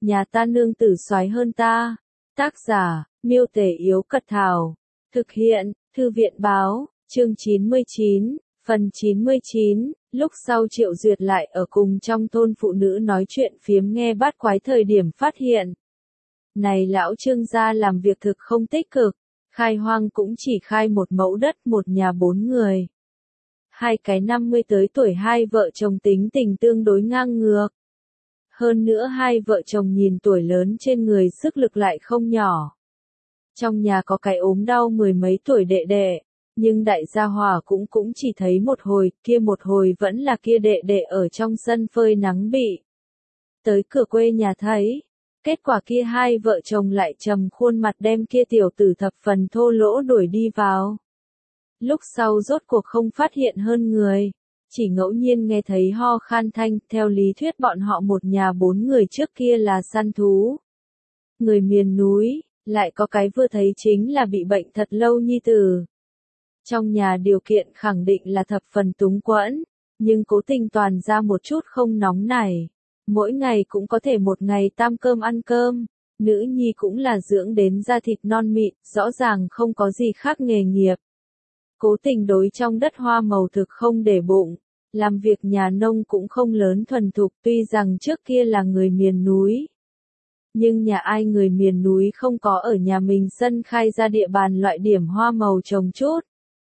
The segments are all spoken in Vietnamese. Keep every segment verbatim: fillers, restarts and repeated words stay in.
nhà ta nương tử soái hơn ta. Tác giả, Miêu Tể Yếu Cật Thảo. Thực hiện, Thư viện Báo, chương chín mươi chín, phần chín mươi chín, lúc sau Triệu Duyệt lại ở cùng trong thôn phụ nữ nói chuyện phiếm nghe bát quái thời điểm phát hiện. Này lão Trương gia làm việc thực không tích cực, khai hoang cũng chỉ khai một mẫu đất một nhà bốn người. Hai cái năm mươi tới tuổi hai vợ chồng tính tình tương đối ngang ngược. Hơn nữa hai vợ chồng nhìn tuổi lớn trên người sức lực lại không nhỏ. Trong nhà có cái ốm đau mười mấy tuổi đệ đệ, nhưng đại gia Hòa cũng cũng chỉ thấy một hồi, kia một hồi vẫn là kia đệ đệ ở trong sân phơi nắng bị. Tới cửa quê nhà thấy, kết quả kia hai vợ chồng lại trầm khuôn mặt đem kia tiểu tử thập phần thô lỗ đuổi đi vào. Lúc sau rốt cuộc không phát hiện hơn người, chỉ ngẫu nhiên nghe thấy ho khan thanh, theo lý thuyết bọn họ một nhà bốn người trước kia là săn thú. Người miền núi, lại có cái vừa thấy chính là bị bệnh thật lâu nhi tử. Trong nhà điều kiện khẳng định là thập phần túng quẫn, nhưng cố tình toàn ra một chút không nóng nảy. Mỗi ngày cũng có thể một ngày tam cơm ăn cơm, nữ nhi cũng là dưỡng đến da thịt non mịn, rõ ràng không có gì khác nghề nghiệp. Cố tình đối trong đất hoa màu thực không để bụng, làm việc nhà nông cũng không lớn thuần thục, tuy rằng trước kia là người miền núi. Nhưng nhà ai người miền núi không có ở nhà mình sân khai ra địa bàn loại điểm hoa màu trồng chút.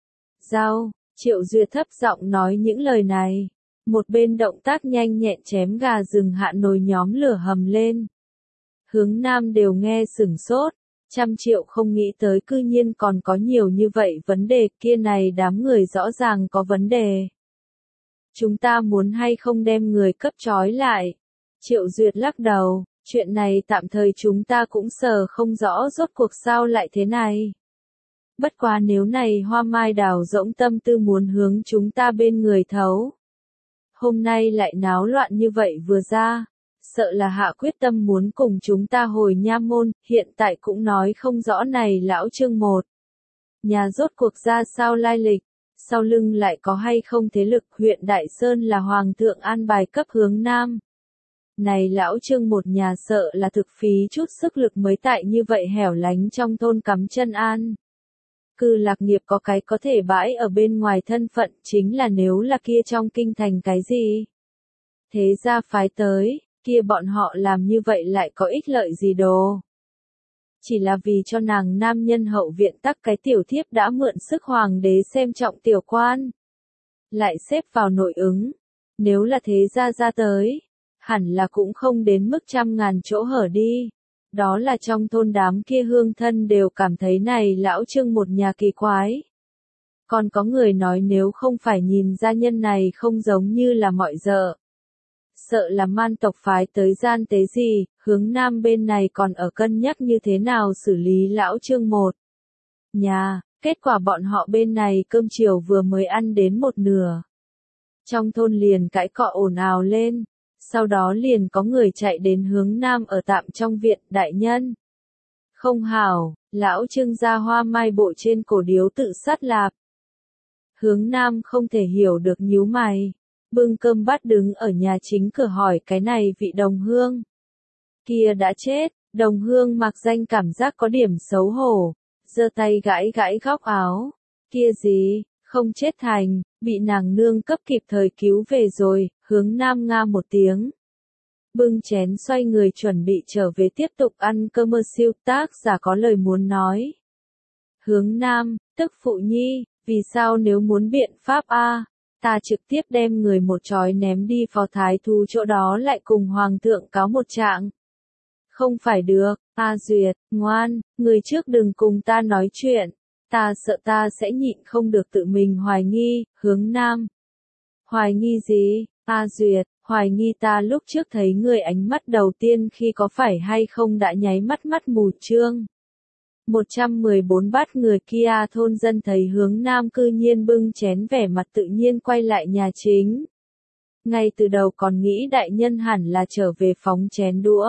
Rau, Triệu Duyệt thấp giọng nói những lời này. Một bên động tác nhanh nhẹn chém gà rừng hạ nồi nhóm lửa hầm lên. Hướng Nam đều nghe sửng sốt, trăm triệu không nghĩ tới cư nhiên còn có nhiều như vậy vấn đề, kia này đám người rõ ràng có vấn đề. Chúng ta muốn hay không đem người cấp trói lại? Triệu Duyệt lắc đầu, chuyện này tạm thời chúng ta cũng sờ không rõ rốt cuộc sao lại thế này. Bất quá nếu này Hoa Mai Đào rỗng tâm tư muốn hướng chúng ta bên người thấu. Hôm nay lại náo loạn như vậy vừa ra, sợ là hạ quyết tâm muốn cùng chúng ta hồi nha môn, hiện tại cũng nói không rõ này lão Trương một. Nhà rốt cuộc ra sao lai lịch, sau lưng lại có hay không thế lực, huyện Đại Sơn là hoàng thượng an bài cấp hướng Nam. Này lão Trương một nhà sợ là thực phí chút sức lực mới tại như vậy hẻo lánh trong thôn cắm chân an. Cư lạc nghiệp có cái có thể bãi ở bên ngoài thân phận, chính là nếu là kia trong kinh thành cái gì. Thế ra phái tới, kia bọn họ làm như vậy lại có ích lợi gì đồ. Chỉ là vì cho nàng nam nhân hậu viện tắc cái tiểu thiếp đã mượn sức hoàng đế xem trọng tiểu quan. Lại xếp vào nội ứng. Nếu là thế ra ra tới, hẳn là cũng không đến mức trăm ngàn chỗ hở đi. Đó là trong thôn đám kia hương thân đều cảm thấy này lão Trương một nhà kỳ quái. Còn có người nói nếu không phải nhìn gia nhân này không giống như là mọi dợ. Sợ là man tộc phái tới gian tế gì, hướng Nam bên này còn ở cân nhắc như thế nào xử lý lão Trương một nhà, kết quả bọn họ bên này cơm chiều vừa mới ăn đến một nửa. Trong thôn liền cãi cọ ồn ào lên. Sau đó liền có người chạy đến hướng Nam ở tạm trong viện, đại nhân. Không hảo, lão Trương gia Hoa Mai bộ trên cổ điếu tự sát lạp. Hướng Nam không thể hiểu được nhíu mày, bưng cơm bát đứng ở nhà chính cửa hỏi cái này vị đồng hương. Kia đã chết, đồng hương mặc danh cảm giác có điểm xấu hổ, giơ tay gãi gãi góc áo. Kia gì, không chết thành, bị nàng nương cấp kịp thời cứu về rồi, hướng Nam nga một tiếng. Bưng chén xoay người chuẩn bị trở về tiếp tục ăn cơm mơ siêu, tác giả có lời muốn nói. Hướng Nam, tức phụ nhi, vì sao nếu muốn biện pháp a, ta trực tiếp đem người một chói ném đi phò thái thú chỗ đó lại cùng hoàng thượng cáo một trạng. Không phải được, A Duyệt, ngoan, người trước đừng cùng ta nói chuyện. Ta sợ ta sẽ nhịn không được tự mình hoài nghi, hướng Nam. Hoài nghi gì, A Duyệt, hoài nghi ta lúc trước thấy người ánh mắt đầu tiên khi có phải hay không đã nháy mắt mắt mù trương. một trăm mười bốn bát người kia thôn dân thấy hướng Nam cư nhiên bưng chén vẻ mặt tự nhiên quay lại nhà chính. Ngay từ đầu còn nghĩ đại nhân hẳn là trở về phóng chén đũa.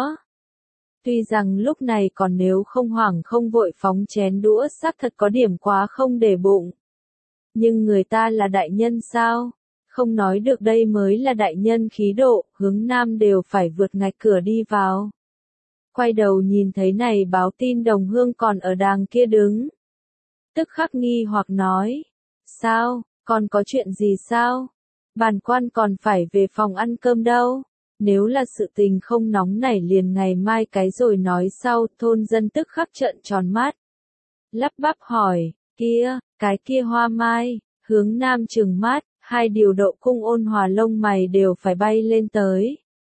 Tuy rằng lúc này còn nếu không hoảng không vội phóng chén đũa xác thật có điểm quá không để bụng. Nhưng người ta là đại nhân sao? Không nói được đây mới là đại nhân khí độ, hướng Nam đều phải vượt ngạch cửa đi vào. quay đầu nhìn thấy này báo tin đồng hương còn ở đàng kia đứng. Tức khắc nghi hoặc nói, sao, còn có chuyện gì sao? Bản quan còn phải về phòng ăn cơm đâu. Nếu là sự tình không nóng nảy liền ngày mai cái rồi nói sau, thôn dân tức khắc trợn tròn mắt. Lắp bắp hỏi, kia, cái kia Hoa Mai, hướng nam trừng mắt, hai điều độ cung ôn hòa lông mày đều phải bay lên tới.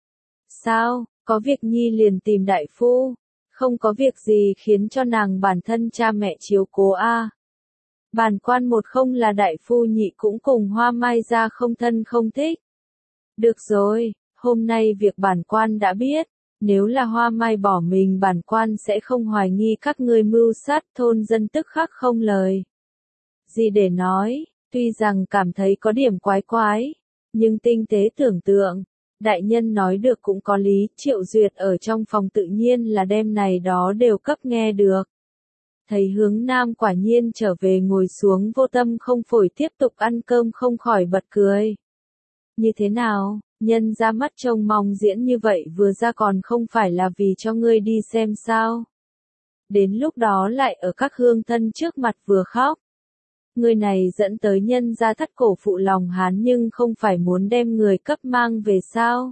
Sao, có việc nhi liền tìm đại phu, không có việc gì khiến cho nàng bản thân cha mẹ chiếu cố a. À. Bản quan một không là đại phu nhị cũng cùng Hoa Mai ra không thân không thích. Được rồi, hôm nay việc bản quan đã biết, nếu là Hoa Mai bỏ mình bản quan sẽ không hoài nghi các ngươi mưu sát, thôn dân tức khắc không lời gì để nói, tuy rằng cảm thấy có điểm quái quái, nhưng tinh tế tưởng tượng, đại nhân nói được cũng có lý, Triệu Duyệt ở trong phòng tự nhiên là đêm này đó đều cấp nghe được. Thấy Hướng Nam quả nhiên trở về ngồi xuống vô tâm không phổi tiếp tục ăn cơm không khỏi bật cười. Như thế nào, nhân ra mắt trông mong diễn như vậy vừa ra còn không phải là vì cho ngươi đi xem sao. Đến lúc đó lại ở các hương thân trước mặt vừa khóc. Người này dẫn tới nhân ra thắt cổ phụ lòng hán nhưng không phải muốn đem người cấp mang về sao.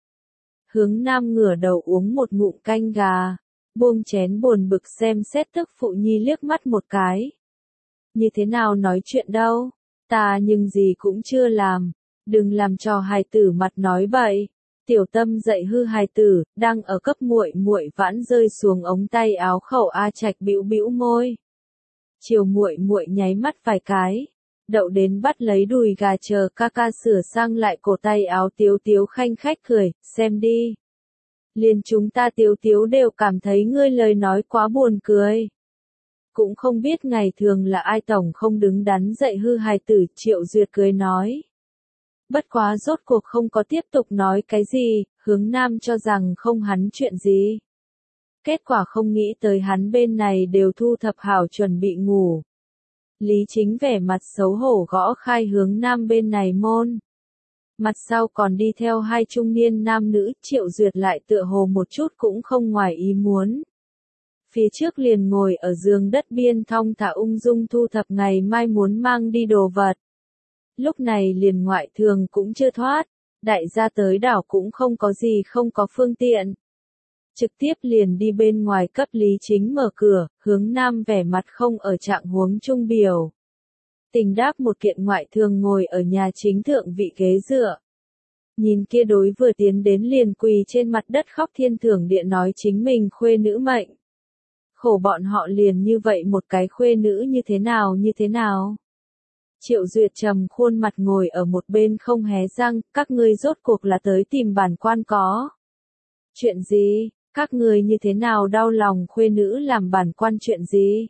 Hướng Nam ngửa đầu uống một ngụm canh gà, buông chén buồn bực xem xét tức phụ nhi liếc mắt một cái. Như thế nào nói chuyện đâu, ta nhưng gì cũng chưa làm, đừng làm cho hài tử mặt nói bậy. Tiểu Tâm dạy hư hài tử, đang ở cấp muội muội vãn rơi xuống ống tay áo khẩu A Trạch bĩu bĩu môi. Chiều muội muội nháy mắt vài cái, đậu đến bắt lấy đùi gà chờ ca ca sửa sang lại cổ tay áo Tiếu Tiếu khanh khách cười, xem đi. Liền chúng ta Tiếu Tiếu đều cảm thấy ngươi lời nói quá buồn cười. Cũng không biết ngày thường là ai tổng không đứng đắn dạy hư hài tử, Triệu Duyệt cười nói. Bất quá rốt cuộc không có tiếp tục nói cái gì, Hướng Nam cho rằng không hắn chuyện gì. Kết quả không nghĩ tới hắn bên này đều thu thập hảo chuẩn bị ngủ. Lý Chính vẻ mặt xấu hổ gõ khai Hướng Nam bên này môn. Mặt sau còn đi theo hai trung niên nam nữ, Triệu Duyệt lại tựa hồ một chút cũng không ngoài ý muốn. Phía trước liền ngồi ở giường đất biên thong thả ung dung thu thập ngày mai muốn mang đi đồ vật. Lúc này liền ngoại thường cũng chưa thoát, đại gia tới đảo cũng không có gì không có phương tiện. Trực tiếp liền đi bên ngoài cấp Lý Chính mở cửa, Hướng Nam vẻ mặt không ở trạng huống trung biểu. Tình đáp một kiện ngoại thường ngồi ở nhà chính thượng vị ghế dựa. Nhìn kia đối vừa tiến đến liền quỳ trên mặt đất khóc thiên thưởng địa nói chính mình khuê nữ mệnh. Khổ bọn họ liền như vậy một cái khuê nữ như thế nào như thế nào. Triệu Duyệt trầm khuôn mặt ngồi ở một bên không hé răng, các ngươi rốt cuộc là tới tìm bản quan có. Chuyện gì, các ngươi như thế nào đau lòng khuê nữ làm bản quan chuyện gì?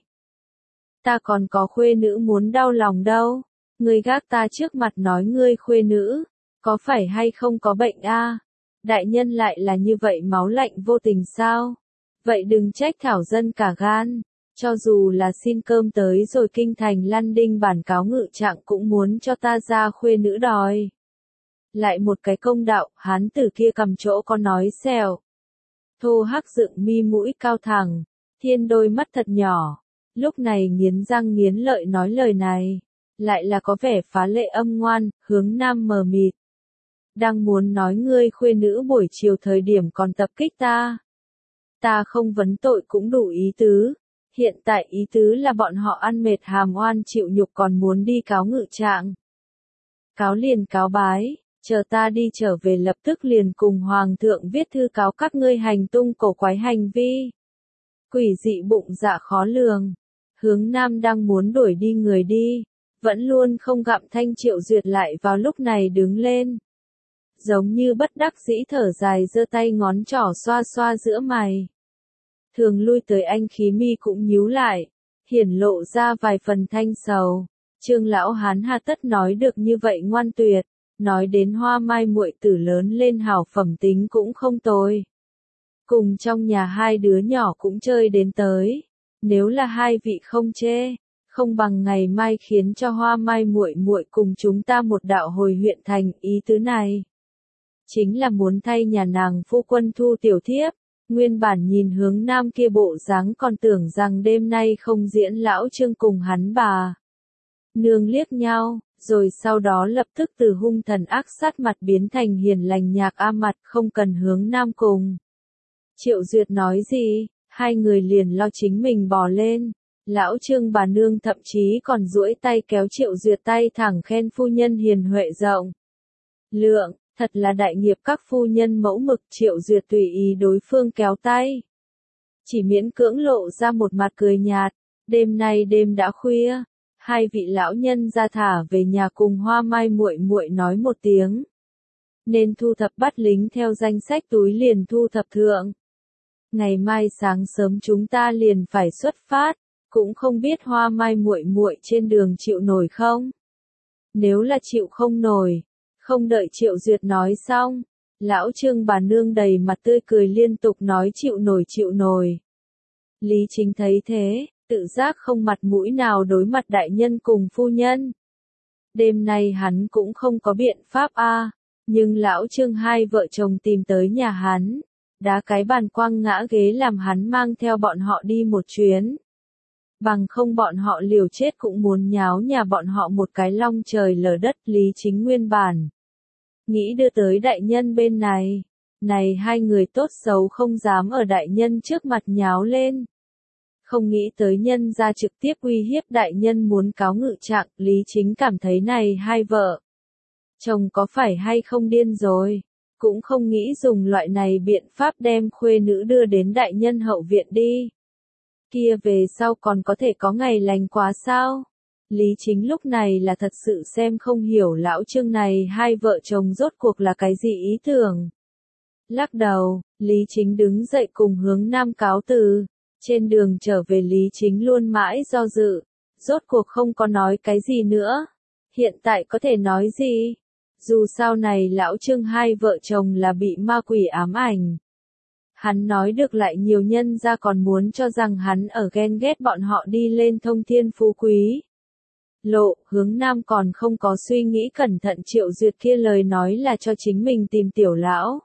Ta còn có khuê nữ muốn đau lòng đâu, ngươi gác ta trước mặt nói ngươi khuê nữ, có phải hay không có bệnh a? À? Đại nhân lại là như vậy máu lạnh vô tình sao? Vậy đừng trách thảo dân cả gan. Cho dù là xin cơm tới rồi kinh thành lăn đinh bản cáo ngự trạng cũng muốn cho ta ra khuê nữ đòi. Lại một cái công đạo, hán tử kia cầm chỗ có nói xèo. Thô hắc dựng mi mũi cao thẳng, thiên đôi mắt thật nhỏ. Lúc này nghiến răng nghiến lợi nói lời này, lại là có vẻ phá lệ âm ngoan, Hướng Nam mờ mịt. Đang muốn nói ngươi khuê nữ buổi chiều thời điểm còn tập kích ta. Ta không vấn tội cũng đủ ý tứ. Hiện tại ý tứ là bọn họ ăn mệt hàm oan chịu nhục còn muốn đi cáo ngự trạng. Cáo liền cáo bái, chờ ta đi trở về lập tức liền cùng Hoàng thượng viết thư cáo các ngươi hành tung cổ quái hành vi. Quỷ dị bụng dạ khó lường. Hướng Nam đang muốn đuổi đi người đi, vẫn luôn không gặm thanh Triệu Duyệt lại vào lúc này đứng lên. Giống như bất đắc dĩ thở dài giơ tay ngón trỏ xoa xoa giữa mày. Thường lui tới anh khí mi cũng nhíu lại, hiển lộ ra vài phần thanh sầu. Trương lão hán hà tất nói được như vậy ngoan tuyệt, nói đến Hoa Mai muội tử lớn lên hảo phẩm tính cũng không tồi. Cùng trong nhà hai đứa nhỏ cũng chơi đến tới, nếu là hai vị không chê, không bằng ngày mai khiến cho Hoa Mai muội muội cùng chúng ta một đạo hồi huyện thành, ý tứ này chính là muốn thay nhà nàng phu quân thu tiểu thiếp. Nguyên bản nhìn hướng nam kia bộ dáng còn tưởng rằng đêm nay không diễn lão Trương cùng hắn bà nương liếc nhau, rồi sau đó lập tức từ hung thần ác sát mặt biến thành hiền lành nhạc a mặt, không cần hướng nam cùng. Triệu Duyệt nói gì, hai người liền lo chính mình bò lên. Lão Trương bà nương thậm chí còn duỗi tay kéo Triệu Duyệt tay thẳng khen phu nhân hiền huệ rộng lượng, thật là đại nghiệp các phu nhân mẫu mực. Triệu Duyệt tùy ý đối phương kéo tay, chỉ miễn cưỡng lộ ra một mặt cười nhạt. Đêm nay đêm đã khuya, hai vị lão nhân ra thả về nhà cùng Hoa Mai muội muội nói một tiếng, nên thu thập bắt lính theo danh sách túi liền thu thập thượng. Ngày mai sáng sớm chúng ta liền phải xuất phát, cũng không biết Hoa Mai muội muội trên đường chịu nổi không? Nếu là chịu không nổi, không đợi Triệu Duyệt nói xong, lão Trương bà nương đầy mặt tươi cười liên tục nói chịu nổi chịu nổi. Lý Chính thấy thế, tự giác không mặt mũi nào đối mặt đại nhân cùng phu nhân. Đêm nay hắn cũng không có biện pháp a, nhưng lão Trương hai vợ chồng tìm tới nhà hắn, đá cái bàn quăng ngã ghế làm hắn mang theo bọn họ đi một chuyến. Bằng không bọn họ liều chết cũng muốn nháo nhà bọn họ một cái long trời lở đất. Lý Chính nguyên bản nghĩ đưa tới đại nhân bên này, này hai người tốt xấu không dám ở đại nhân trước mặt nháo lên. Không nghĩ tới nhân ra trực tiếp uy hiếp đại nhân muốn cáo ngự trạng. Lý Chính cảm thấy này hai vợ chồng có phải hay không điên rồi, cũng không nghĩ dùng loại này biện pháp đem khuê nữ đưa đến đại nhân hậu viện đi. Kia về sau còn có thể có ngày lành quá sao? Lý Chính lúc này là thật sự xem không hiểu lão Trương này hai vợ chồng rốt cuộc là cái gì ý tưởng. Lắc đầu, Lý Chính đứng dậy cùng hướng nam cáo từ. Trên đường trở về Lý Chính luôn mãi do dự, rốt cuộc không có nói cái gì nữa. Hiện tại có thể nói gì? Dù sao này lão Trương hai vợ chồng là bị ma quỷ ám ảnh. Hắn nói được lại nhiều nhân ra còn muốn cho rằng hắn ở ghen ghét bọn họ đi lên thông thiên phú quý. Lộ, hướng nam còn không có suy nghĩ cẩn thận. Triệu Duyệt kia lời nói là cho chính mình tìm tiểu lão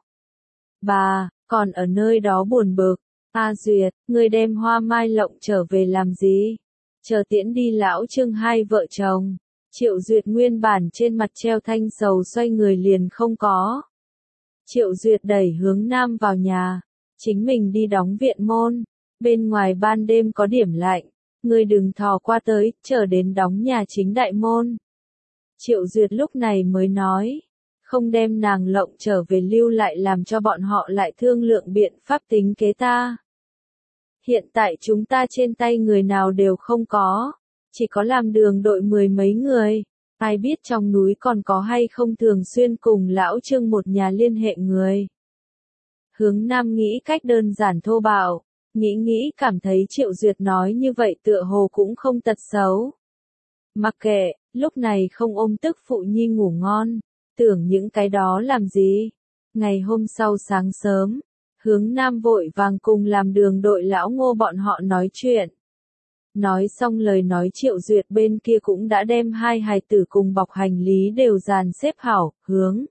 bà, còn ở nơi đó buồn bực. A Duyệt, người đem Hoa Mai lộng trở về làm gì? Chờ tiễn đi lão Trương hai vợ chồng. Triệu Duyệt nguyên bản trên mặt treo thanh sầu xoay người liền không có. Triệu Duyệt đẩy hướng nam vào nhà, chính mình đi đóng viện môn. Bên ngoài ban đêm có điểm lạnh, người đừng thò qua tới, chờ đến đóng nhà chính đại môn. Triệu Duyệt lúc này mới nói, không đem nàng lộng trở về lưu lại làm cho bọn họ lại thương lượng biện pháp tính kế ta. Hiện tại chúng ta trên tay người nào đều không có, chỉ có làm đường đội mười mấy người, ai biết trong núi còn có hay không thường xuyên cùng lão Trương một nhà liên hệ người. Hướng nam nghĩ cách đơn giản thô bạo, nghĩ nghĩ cảm thấy Triệu Duyệt nói như vậy tựa hồ cũng không tật xấu. Mặc kệ, lúc này không ôm tức phụ nhi ngủ ngon, tưởng những cái đó làm gì. Ngày hôm sau sáng sớm, hướng nam vội vàng cùng làm đường đội lão Ngô bọn họ nói chuyện. Nói xong lời nói Triệu Duyệt bên kia cũng đã đem hai hài tử cùng bọc hành lý đều dàn xếp hảo. Hướng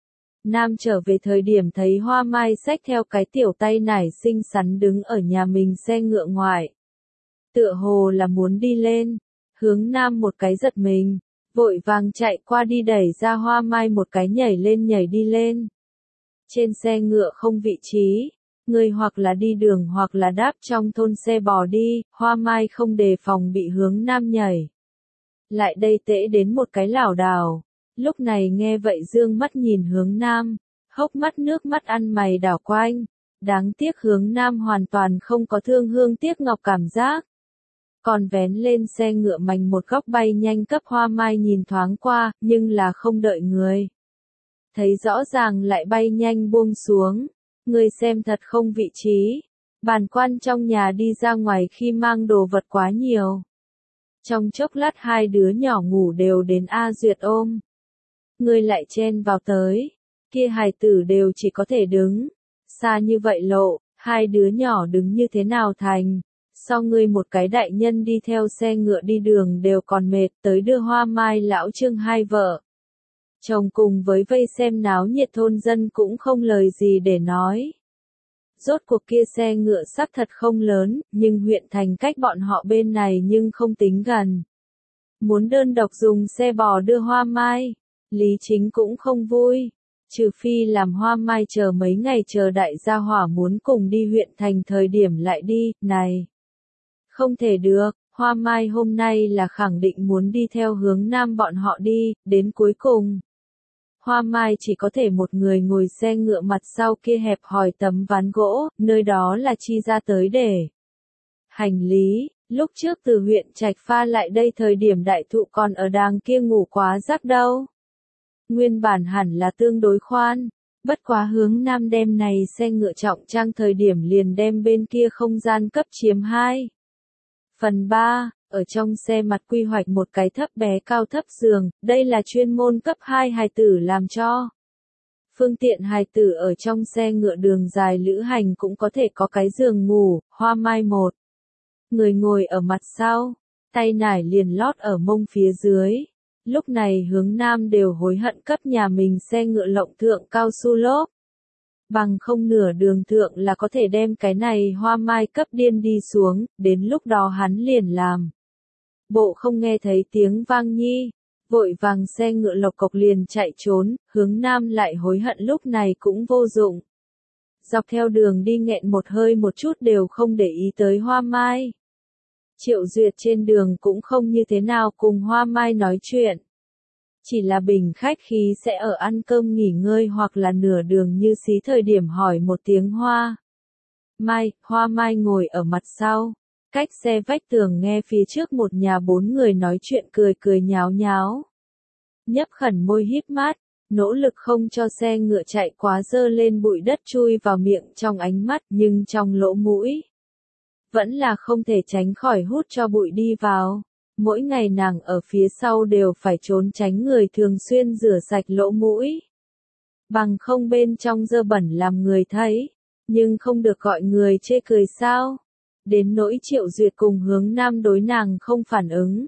nam trở về thời điểm thấy Hoa Mai xách theo cái tiểu tay nải xinh xắn đứng ở nhà mình xe ngựa ngoài. Tựa hồ là muốn đi lên, hướng nam một cái giật mình, vội vàng chạy qua đi đẩy ra Hoa Mai một cái nhảy lên nhảy đi lên. Trên xe ngựa không vị trí, người hoặc là đi đường hoặc là đáp trong thôn xe bò đi. Hoa Mai không đề phòng bị hướng nam nhảy lại đây tễ đến một cái lảo đảo. Lúc này nghe vậy dương mắt nhìn hướng nam, hốc mắt nước mắt ăn mày đảo quanh. Đáng tiếc hướng nam hoàn toàn không có thương hương tiếc ngọc cảm giác, còn vén lên xe ngựa mành một góc bay nhanh cấp Hoa Mai nhìn thoáng qua, nhưng là không đợi người thấy rõ ràng lại bay nhanh buông xuống. Người xem thật không vị trí. Bàn quan trong nhà đi ra ngoài khi mang đồ vật quá nhiều. Trong chốc lát hai đứa nhỏ ngủ đều đến A Duyệt ôm. Người lại chen vào tới. Kia hài tử đều chỉ có thể đứng. Xa như vậy lộ, hai đứa nhỏ đứng như thế nào thành. So ngươi một cái đại nhân đi theo xe ngựa đi đường đều còn mệt, tới đưa Hoa Mai lão Trương hai vợ chồng cùng với vây xem náo nhiệt thôn dân cũng không lời gì để nói. Rốt cuộc kia xe ngựa xác thật không lớn, nhưng huyện thành cách bọn họ bên này nhưng không tính gần. Muốn đơn độc dùng xe bò đưa Hoa Mai, Lý Chính cũng không vui. Trừ phi làm Hoa Mai chờ mấy ngày chờ đại gia hỏa muốn cùng đi huyện thành thời điểm lại đi, này. Không thể được, Hoa Mai hôm nay là khẳng định muốn đi theo hướng nam bọn họ đi, đến cuối cùng. Hoa Mai chỉ có thể một người ngồi xe ngựa mặt sau kia hẹp hòi tấm ván gỗ, nơi đó là chi ra tới để hành lý. Lúc trước từ huyện Trạch Pha lại đây thời điểm đại thụ còn ở đàng kia ngủ quá giấc đâu. Nguyên bản hẳn là tương đối khoan, bất quá hướng nam đem này xe ngựa trọng trang thời điểm liền đem bên kia không gian cấp chiếm hai. Phần ba, ở trong xe mặt quy hoạch một cái thấp bé cao thấp giường, đây là chuyên môn cấp hai hài tử làm cho. Phương tiện hài tử ở trong xe ngựa đường dài lữ hành cũng có thể có cái giường ngủ. Hoa Mai một người ngồi ở mặt sau, tay nải liền lót ở mông phía dưới. Lúc này hướng nam đều hối hận cấp nhà mình xe ngựa lộng thượng cao su lốp. Bằng không nửa đường thượng là có thể đem cái này Hoa Mai cấp điên đi xuống, đến lúc đó hắn liền làm. Bộ không nghe thấy tiếng vang nhi, vội vàng xe ngựa lộc cộc liền chạy trốn, hướng nam lại hối hận lúc này cũng vô dụng. Dọc theo đường đi nghẹn một hơi một chút đều không để ý tới Hoa Mai. Triệu Duyệt trên đường cũng không như thế nào cùng Hoa Mai nói chuyện. Chỉ là bình khách khí sẽ ở ăn cơm nghỉ ngơi hoặc là nửa đường như xí thời điểm hỏi một tiếng Hoa Mai. Hoa Mai ngồi ở mặt sau, cách xe vách tường nghe phía trước một nhà bốn người nói chuyện cười cười nháo nháo. Nhấp khẩn môi híp mắt, nỗ lực không cho xe ngựa chạy quá dơ lên bụi đất chui vào miệng trong ánh mắt, nhưng trong lỗ mũi vẫn là không thể tránh khỏi hút cho bụi đi vào. Mỗi ngày nàng ở phía sau đều phải trốn tránh người thường xuyên rửa sạch lỗ mũi. Bằng không bên trong dơ bẩn làm người thấy, nhưng không được gọi người chê cười sao. Đến nỗi Triệu Duyệt cùng hướng nam đối nàng không phản ứng.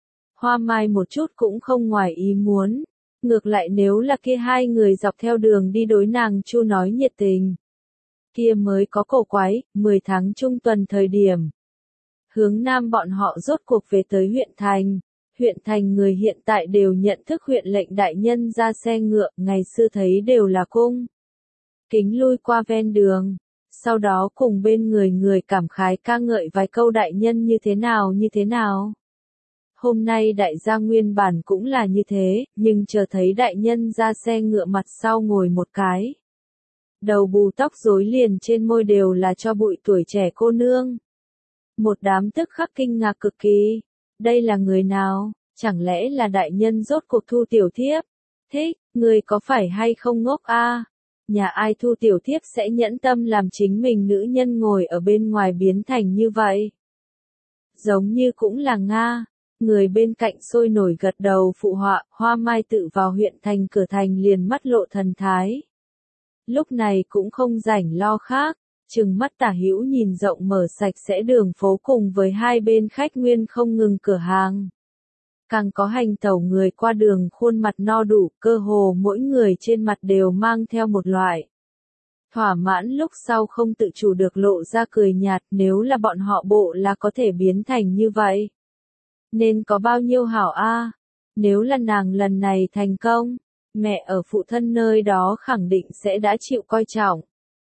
Hoa Mai một chút cũng không ngoài ý muốn. Ngược lại nếu là kia hai người dọc theo đường đi đối nàng chu nói nhiệt tình. Kia mới có cổ quái, mười tháng trung tuần thời điểm. Hướng nam bọn họ rốt cuộc về tới huyện thành. Huyện thành người hiện tại đều nhận thức huyện lệnh đại nhân ra xe ngựa, ngày xưa thấy đều là cung kính lui qua ven đường. Sau đó cùng bên người người cảm khái ca ngợi vài câu đại nhân như thế nào như thế nào. Hôm nay đại gia nguyên bản cũng là như thế, nhưng chờ thấy đại nhân ra xe ngựa mặt sau ngồi một cái. Đầu bù tóc rối liền trên môi đều là cho bụi tuổi trẻ cô nương. Một đám tức khắc kinh ngạc cực kỳ. Đây là người nào? Chẳng lẽ là đại nhân rốt cuộc thu tiểu thiếp? Thích, người có phải hay không ngốc a? Nhà ai thu tiểu thiếp sẽ nhẫn tâm làm chính mình nữ nhân ngồi ở bên ngoài biến thành như vậy? Giống như cũng là Nga. Người bên cạnh sôi nổi gật đầu phụ họa, Hoa Mai tự vào huyện thành cửa thành liền mắt lộ thần thái. Lúc này cũng không rảnh lo khác, trừng mắt tả hữu nhìn rộng mở sạch sẽ đường phố cùng với hai bên khách nguyên không ngừng cửa hàng. Càng có hành tẩu người qua đường khuôn mặt no đủ, cơ hồ mỗi người trên mặt đều mang theo một loại thỏa mãn, lúc sau không tự chủ được lộ ra cười nhạt, nếu là bọn họ bộ là có thể biến thành như vậy. Nên có bao nhiêu hảo a? Nếu là nàng lần này thành công, mẹ ở phụ thân nơi đó khẳng định sẽ đã chịu coi trọng.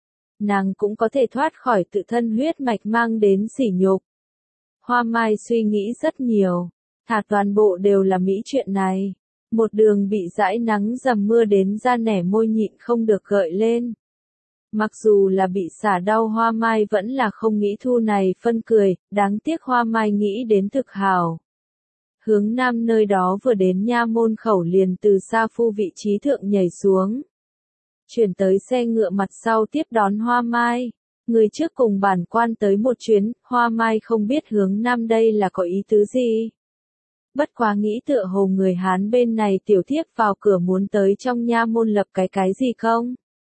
Nàng cũng có thể thoát khỏi tự thân huyết mạch mang đến sỉ nhục. Hoa Mai suy nghĩ rất nhiều, thà toàn bộ đều là mỹ chuyện này. Một đường bị dãi nắng dầm mưa đến da nẻ môi nhịn không được gợi lên. Mặc dù là bị xả đau, Hoa Mai vẫn là không nghĩ thu này phân cười, đáng tiếc Hoa Mai nghĩ đến thực hào. Hướng nam nơi đó vừa đến nha môn khẩu liền từ xa phu vị trí thượng nhảy xuống. Chuyển tới xe ngựa mặt sau tiếp đón Hoa Mai. Người trước cùng bản quan tới một chuyến, Hoa Mai không biết hướng nam đây là có ý tứ gì. Bất quá nghĩ tựa hồ người Hán bên này tiểu thiếp vào cửa muốn tới trong nha môn lập cái cái gì không?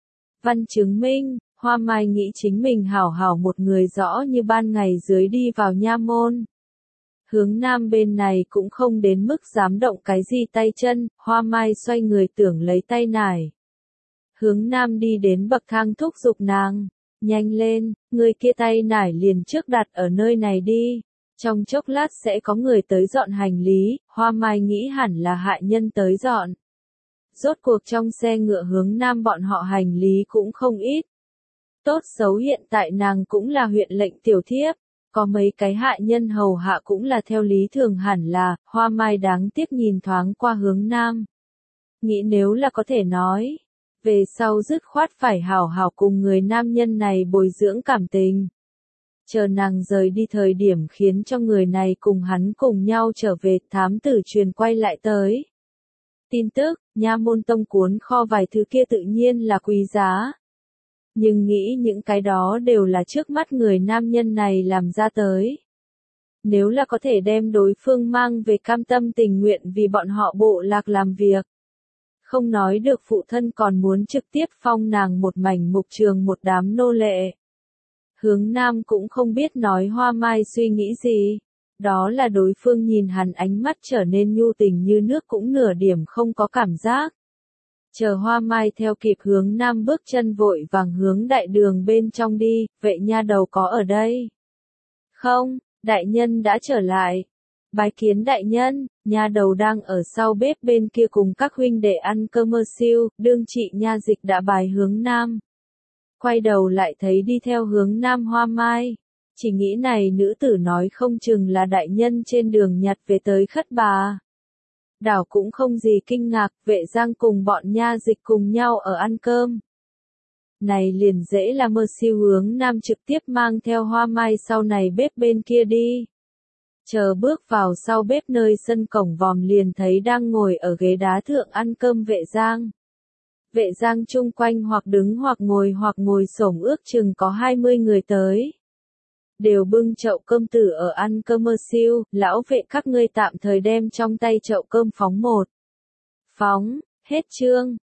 Văn chứng minh, Hoa Mai nghĩ chính mình hảo hảo một người rõ như ban ngày dưới đi vào nha môn. Hướng nam bên này cũng không đến mức dám động cái gì tay chân, Hoa Mai xoay người tưởng lấy tay nải. Hướng nam đi đến bậc thang thúc giục nàng, Nhanh lên, người kia tay nải liền trước đặt ở nơi này đi. Trong chốc lát sẽ có người tới dọn hành lý, Hoa Mai nghĩ hẳn là hạ nhân tới dọn. Rốt cuộc trong xe ngựa hướng nam bọn họ hành lý cũng không ít. Tốt xấu hiện tại nàng cũng là huyện lệnh tiểu thiếp, có mấy cái hạ nhân hầu hạ cũng là theo lý thường hẳn là, Hoa Mai đáng tiếc nhìn thoáng qua hướng nam. Nghĩ nếu là có thể nói, về sau dứt khoát phải hảo hảo cùng người nam nhân này bồi dưỡng cảm tình. Chờ nàng rời đi thời điểm khiến cho người này cùng hắn cùng nhau trở về, thám tử truyền quay lại tới. Tin tức, Nha Môn Tông cuốn kho vài thứ kia tự nhiên là quý giá. Nhưng nghĩ những cái đó đều là trước mắt người nam nhân này làm ra tới. Nếu là có thể đem đối phương mang về cam tâm tình nguyện vì bọn họ bộ lạc làm việc. Không nói được phụ thân còn muốn trực tiếp phong nàng một mảnh mục trường một đám nô lệ. Hướng nam cũng không biết nói Hoa Mai suy nghĩ gì. Đó là đối phương nhìn hắn ánh mắt trở nên nhu tình như nước cũng nửa điểm không có cảm giác. Chờ Hoa Mai theo kịp hướng nam bước chân vội vàng hướng đại đường bên trong đi, vậy nha đầu có ở đây? Không, đại nhân đã trở lại. Bái kiến đại nhân, nha đầu đang ở sau bếp bên kia cùng các huynh đệ ăn cơm mơ siêu, đương chị nha dịch đã bài hướng nam. Quay đầu lại thấy đi theo hướng nam Hoa Mai. Chỉ nghĩ này nữ tử nói không chừng là đại nhân trên đường nhặt về tới khất bà. Đảo cũng không gì kinh ngạc, vệ giang cùng bọn nha dịch cùng nhau ở ăn cơm. Này liền dễ là mơ siêu hướng nam trực tiếp mang theo Hoa Mai sau này bếp bên kia đi. Chờ bước vào sau bếp nơi sân cổng vòm liền thấy đang ngồi ở ghế đá thượng ăn cơm vệ giang. Vệ giang chung quanh hoặc đứng hoặc ngồi hoặc ngồi xổm ước chừng có hai mươi người tới. Đều bưng chậu cơm tử ở ăn cơm mơ siêu, lão vệ các ngươi tạm thời đem trong tay chậu cơm phóng một. Phóng, hết chương.